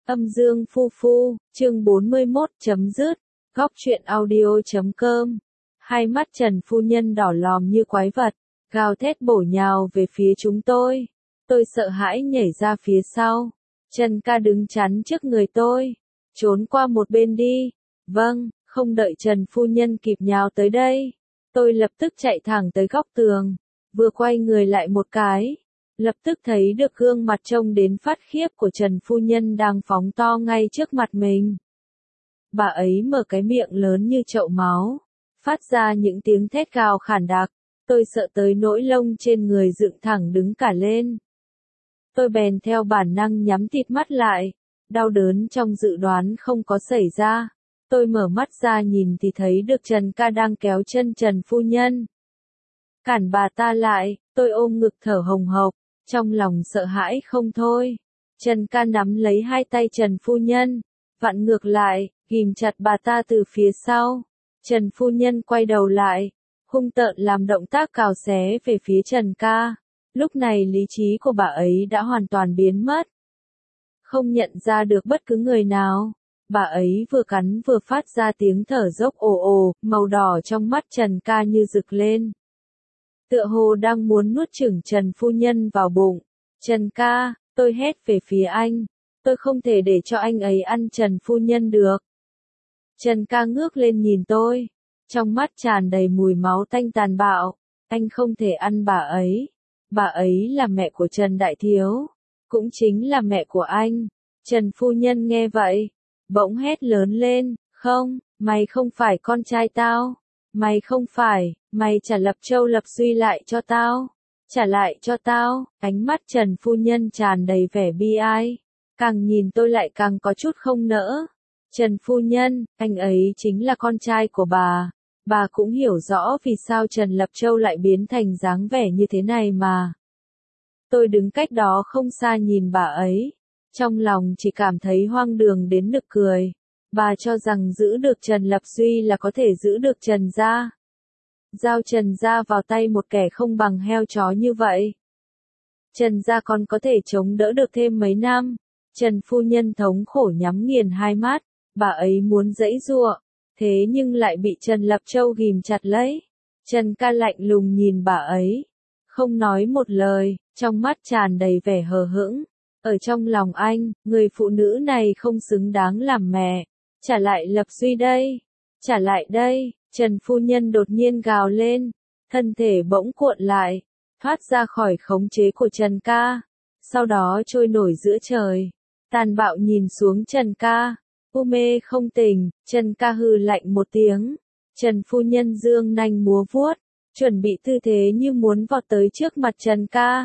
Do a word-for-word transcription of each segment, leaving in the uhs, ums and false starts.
Âm dương phu phu, chương bốn mươi mốt chấm dứt, góc truyện audio chấm com. Hai mắt Trần phu nhân đỏ lòm như quái vật, gào thét bổ nhào về phía chúng tôi. Tôi sợ hãi nhảy ra phía sau. Trần ca đứng chắn trước người tôi. Trốn qua một bên đi. Vâng, không đợi Trần phu nhân kịp nhào tới đây. Tôi lập tức chạy thẳng tới góc tường. Vừa quay người lại một cái. Lập tức thấy được gương mặt trông đến phát khiếp của Trần phu nhân đang phóng to ngay trước mặt mình. Bà ấy mở cái miệng lớn như chậu máu, phát ra những tiếng thét gào khản đặc. Tôi sợ tới nỗi lông trên người dựng thẳng đứng cả lên. Tôi bèn theo bản năng nhắm tịt mắt lại. Đau đớn trong dự đoán không có xảy ra. Tôi mở mắt ra nhìn thì thấy được Trần ca đang kéo chân Trần phu nhân. Cản bà ta lại, tôi ôm ngực thở hồng hộc, trong lòng sợ hãi không thôi. Trần ca nắm lấy hai tay Trần phu nhân, vặn ngược lại, ghìm chặt bà ta từ phía sau. Trần phu nhân quay đầu lại, hung tợn làm động tác cào xé về phía Trần ca. Lúc này lý trí của bà ấy đã hoàn toàn biến mất. Không nhận ra được bất cứ người nào. Bà ấy vừa cắn vừa phát ra tiếng thở dốc ồ ồ, màu đỏ trong mắt Trần ca như rực lên. Tựa hồ đang muốn nuốt chửng Trần phu nhân vào bụng. Trần ca, tôi hét về phía anh. Tôi không thể để cho anh ấy ăn Trần phu nhân được. Trần ca ngước lên nhìn tôi. Trong mắt tràn đầy mùi máu tanh tàn bạo. Anh không thể ăn bà ấy. Bà ấy là mẹ của Trần Đại Thiếu. Cũng chính là mẹ của anh. Trần phu nhân nghe vậy. Bỗng hét lớn lên. Không, mày không phải con trai tao. Mày không phải, mày trả Lập Châu Lập Duy lại cho tao. Trả lại cho tao. Ánh mắt Trần phu nhân tràn đầy vẻ bi ai. Càng nhìn tôi lại càng có chút không nỡ. Trần phu nhân, anh ấy chính là con trai của bà. Bà cũng hiểu rõ vì sao Trần Lập Châu lại biến thành dáng vẻ như thế này mà. Tôi đứng cách đó không xa nhìn bà ấy. Trong lòng chỉ cảm thấy hoang đường đến nực cười. Bà cho rằng giữ được Trần Lập Duy là có thể giữ được Trần gia. Giao Trần gia vào tay một kẻ không bằng heo chó như vậy. Trần gia còn có thể chống đỡ được thêm mấy năm. Trần phu nhân thống khổ nhắm nghiền hai mắt. Bà ấy muốn giãy giụa, thế nhưng lại bị Trần Lập Châu ghìm chặt lấy. Trần ca lạnh lùng nhìn bà ấy. Không nói một lời, trong mắt tràn đầy vẻ hờ hững. Ở trong lòng anh, người phụ nữ này không xứng đáng làm mẹ. Trả lại Lập Duy đây. Trả lại đây. Trần phu nhân đột nhiên gào lên. Thân thể bỗng cuộn lại. Thoát ra khỏi khống chế của Trần ca. Sau đó trôi nổi giữa trời. Tàn bạo nhìn xuống Trần ca. U mê không tỉnh. Trần ca hừ lạnh một tiếng. Trần phu nhân dương nanh múa vuốt. Chuẩn bị tư thế như muốn vọt tới trước mặt Trần ca.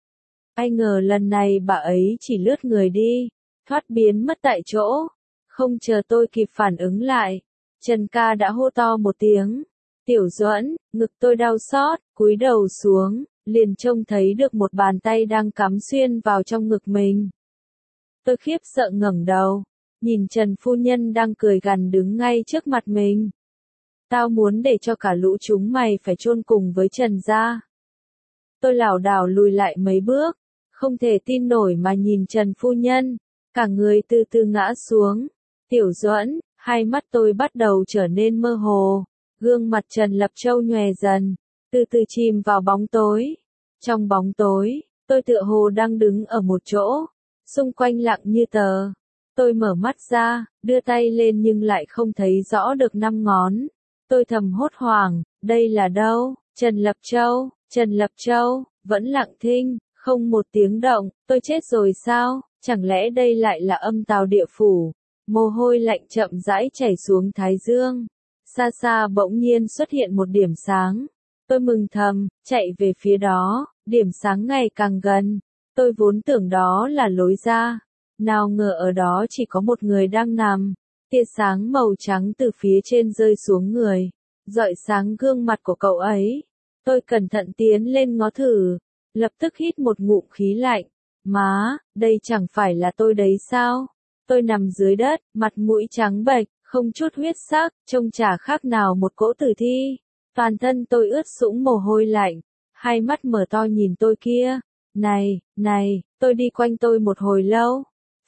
Ai ngờ lần này bà ấy chỉ lướt người đi. Thoát biến mất tại chỗ. Không chờ tôi kịp phản ứng lại. Trần ca đã hô to một tiếng. Tiểu Duẫn, ngực tôi đau xót, cúi đầu xuống, liền trông thấy được một bàn tay đang cắm xuyên vào trong ngực mình. Tôi khiếp sợ ngẩng đầu, nhìn Trần phu nhân đang cười gằn đứng ngay trước mặt mình. Tao muốn để cho cả lũ chúng mày phải chôn cùng với Trần gia. Tôi lảo đảo lùi lại mấy bước, không thể tin nổi mà nhìn Trần phu nhân, cả người từ từ ngã xuống. Tiểu Duẫn, hai mắt tôi bắt đầu trở nên mơ hồ, gương mặt Trần Lập Châu nhòe dần, từ từ chìm vào bóng tối. Trong bóng tối, tôi tựa hồ đang đứng ở một chỗ, xung quanh lặng như tờ. Tôi mở mắt ra, đưa tay lên nhưng lại không thấy rõ được năm ngón. Tôi thầm hốt hoảng, đây là đâu? Trần Lập Châu, Trần Lập Châu, vẫn lặng thinh, không một tiếng động. Tôi chết rồi sao? Chẳng lẽ đây lại là âm tào địa phủ? Mồ hôi lạnh chậm rãi chảy xuống thái dương. Xa xa bỗng nhiên xuất hiện một điểm sáng. Tôi mừng thầm, chạy về phía đó, điểm sáng ngày càng gần. Tôi vốn tưởng đó là lối ra. Nào ngờ ở đó chỉ có một người đang nằm. Tia sáng màu trắng từ phía trên rơi xuống người, rọi sáng gương mặt của cậu ấy. Tôi cẩn thận tiến lên ngó thử, lập tức hít một ngụm khí lạnh. Má, đây chẳng phải là tôi đấy sao? Tôi nằm dưới đất, mặt mũi trắng bệch, không chút huyết sắc, trông chả khác nào một cỗ tử thi. Toàn thân tôi ướt sũng mồ hôi lạnh, hai mắt mở to nhìn tôi kia. Này, này, tôi đi quanh tôi một hồi lâu.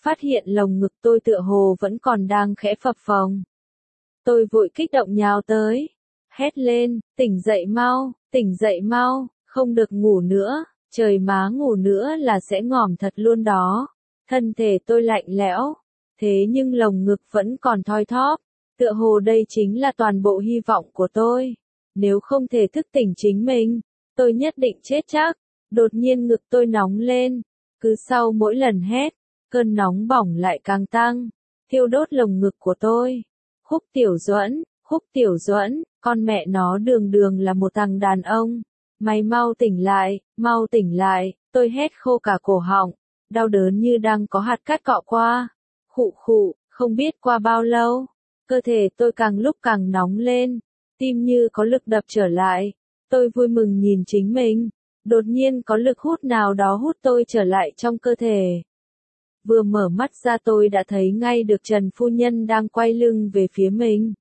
phát hiện lồng ngực tôi tựa hồ vẫn còn đang khẽ phập phồng. Tôi vội kích động nhào tới, hét lên, tỉnh dậy mau, tỉnh dậy mau, không được ngủ nữa, trời má ngủ nữa là sẽ ngỏm thật luôn đó. Thân thể tôi lạnh lẽo, thế nhưng lồng ngực vẫn còn thoi thóp, tựa hồ đây chính là toàn bộ hy vọng của tôi. Nếu không thể thức tỉnh chính mình, tôi nhất định chết chắc. Đột nhiên ngực tôi nóng lên, cứ sau mỗi lần hét, cơn nóng bỏng lại càng tăng, thiêu đốt lồng ngực của tôi. Khúc Tiểu Duẫn, Khúc Tiểu Duẫn, con mẹ nó đường đường là một thằng đàn ông. Mày mau tỉnh lại, mau tỉnh lại, tôi hét khô cả cổ họng, đau đớn như đang có hạt cát cọ qua. Khụ khụ, không biết qua bao lâu, cơ thể tôi càng lúc càng nóng lên, tim như có lực đập trở lại. Tôi vui mừng nhìn chính mình, đột nhiên có lực hút nào đó hút tôi trở lại trong cơ thể. Vừa mở mắt ra tôi đã thấy ngay được Trần phu nhân đang quay lưng về phía mình.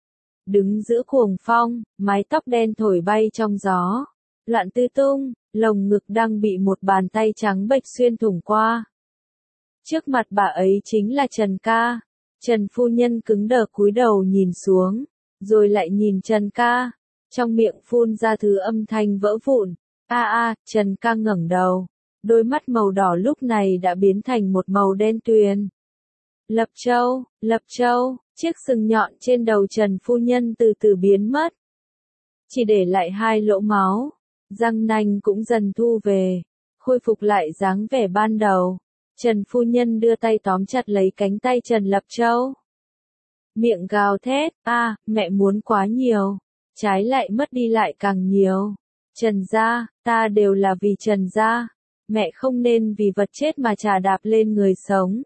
Đứng giữa cuồng phong, mái tóc đen thổi bay trong gió, loạn tứ tung, lồng ngực đang bị một bàn tay trắng bệch xuyên thủng qua. Trước mặt bà ấy chính là Trần ca. Trần phu nhân cứng đờ cúi đầu nhìn xuống, rồi lại nhìn Trần ca, trong miệng phun ra thứ âm thanh vỡ vụn. A a, Trần ca ngẩng đầu, đôi mắt màu đỏ lúc này đã biến thành một màu đen tuyền. Lập Châu, Lập Châu, chiếc sừng nhọn trên đầu Trần phu nhân từ từ biến mất, chỉ để lại hai lỗ máu, răng nanh cũng dần thu về, khôi phục lại dáng vẻ ban đầu. Trần phu nhân đưa tay tóm chặt lấy cánh tay Trần Lập Châu. Miệng gào thét, a, mẹ muốn quá nhiều, trái lại mất đi lại càng nhiều. Trần gia, ta đều là vì Trần gia, mẹ không nên vì vật chết mà chà đạp lên người sống.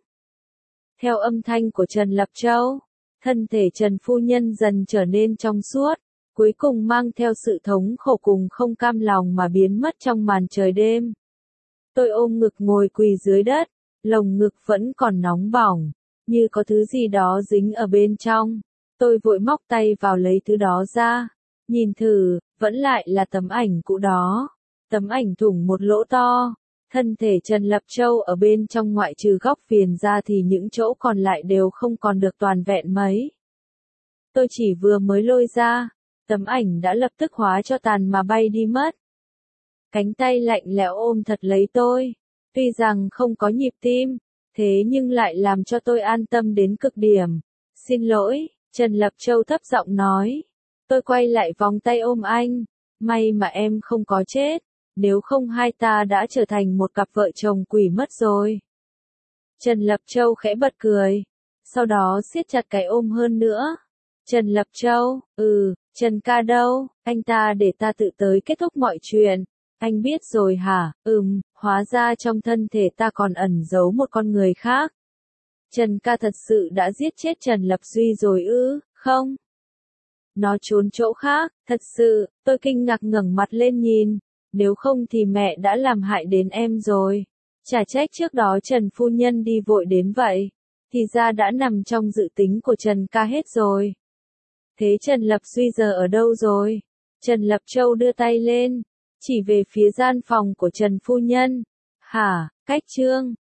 Theo âm thanh của Trần Lập Châu, thân thể Trần phu nhân dần trở nên trong suốt, cuối cùng mang theo sự thống khổ cùng không cam lòng mà biến mất trong màn trời đêm. Tôi ôm ngực ngồi quỳ dưới đất, lồng ngực vẫn còn nóng bỏng, như có thứ gì đó dính ở bên trong. Tôi vội móc tay vào lấy thứ đó ra, nhìn thử, vẫn lại là tấm ảnh cũ đó. Tấm ảnh thủng một lỗ to, thân thể Trần Lập Châu ở bên trong ngoại trừ góc viền ra thì những chỗ còn lại đều không còn được toàn vẹn mấy. Tôi chỉ vừa mới lôi ra, tấm ảnh đã lập tức hóa cho tàn mà bay đi mất. Cánh tay lạnh lẽo ôm thật lấy tôi, tuy rằng không có nhịp tim, thế nhưng lại làm cho tôi an tâm đến cực điểm. Xin lỗi, Trần Lập Châu thấp giọng nói. Tôi quay lại vòng tay ôm anh, may mà em không có chết, nếu không hai ta đã trở thành một cặp vợ chồng quỷ mất rồi. Trần Lập Châu khẽ bật cười, sau đó siết chặt cái ôm hơn nữa. Trần Lập Châu, ừ, Trần ca đâu, anh ta để ta tự tới kết thúc mọi chuyện. Anh biết rồi hả? Ừm, hóa ra trong thân thể ta còn ẩn giấu một con người khác. Trần ca thật sự đã giết chết Trần Lập Duy rồi ư? Không. Nó trốn chỗ khác, thật sự. Tôi kinh ngạc ngẩng mặt lên nhìn, nếu không thì mẹ đã làm hại đến em rồi. Chả trách trước đó Trần phu nhân đi vội đến vậy, thì ra đã nằm trong dự tính của Trần ca hết rồi. Thế Trần Lập Duy giờ ở đâu rồi? Trần Lập Châu đưa tay lên, chỉ về phía gian phòng của Trần phu nhân. Hả, cách trương,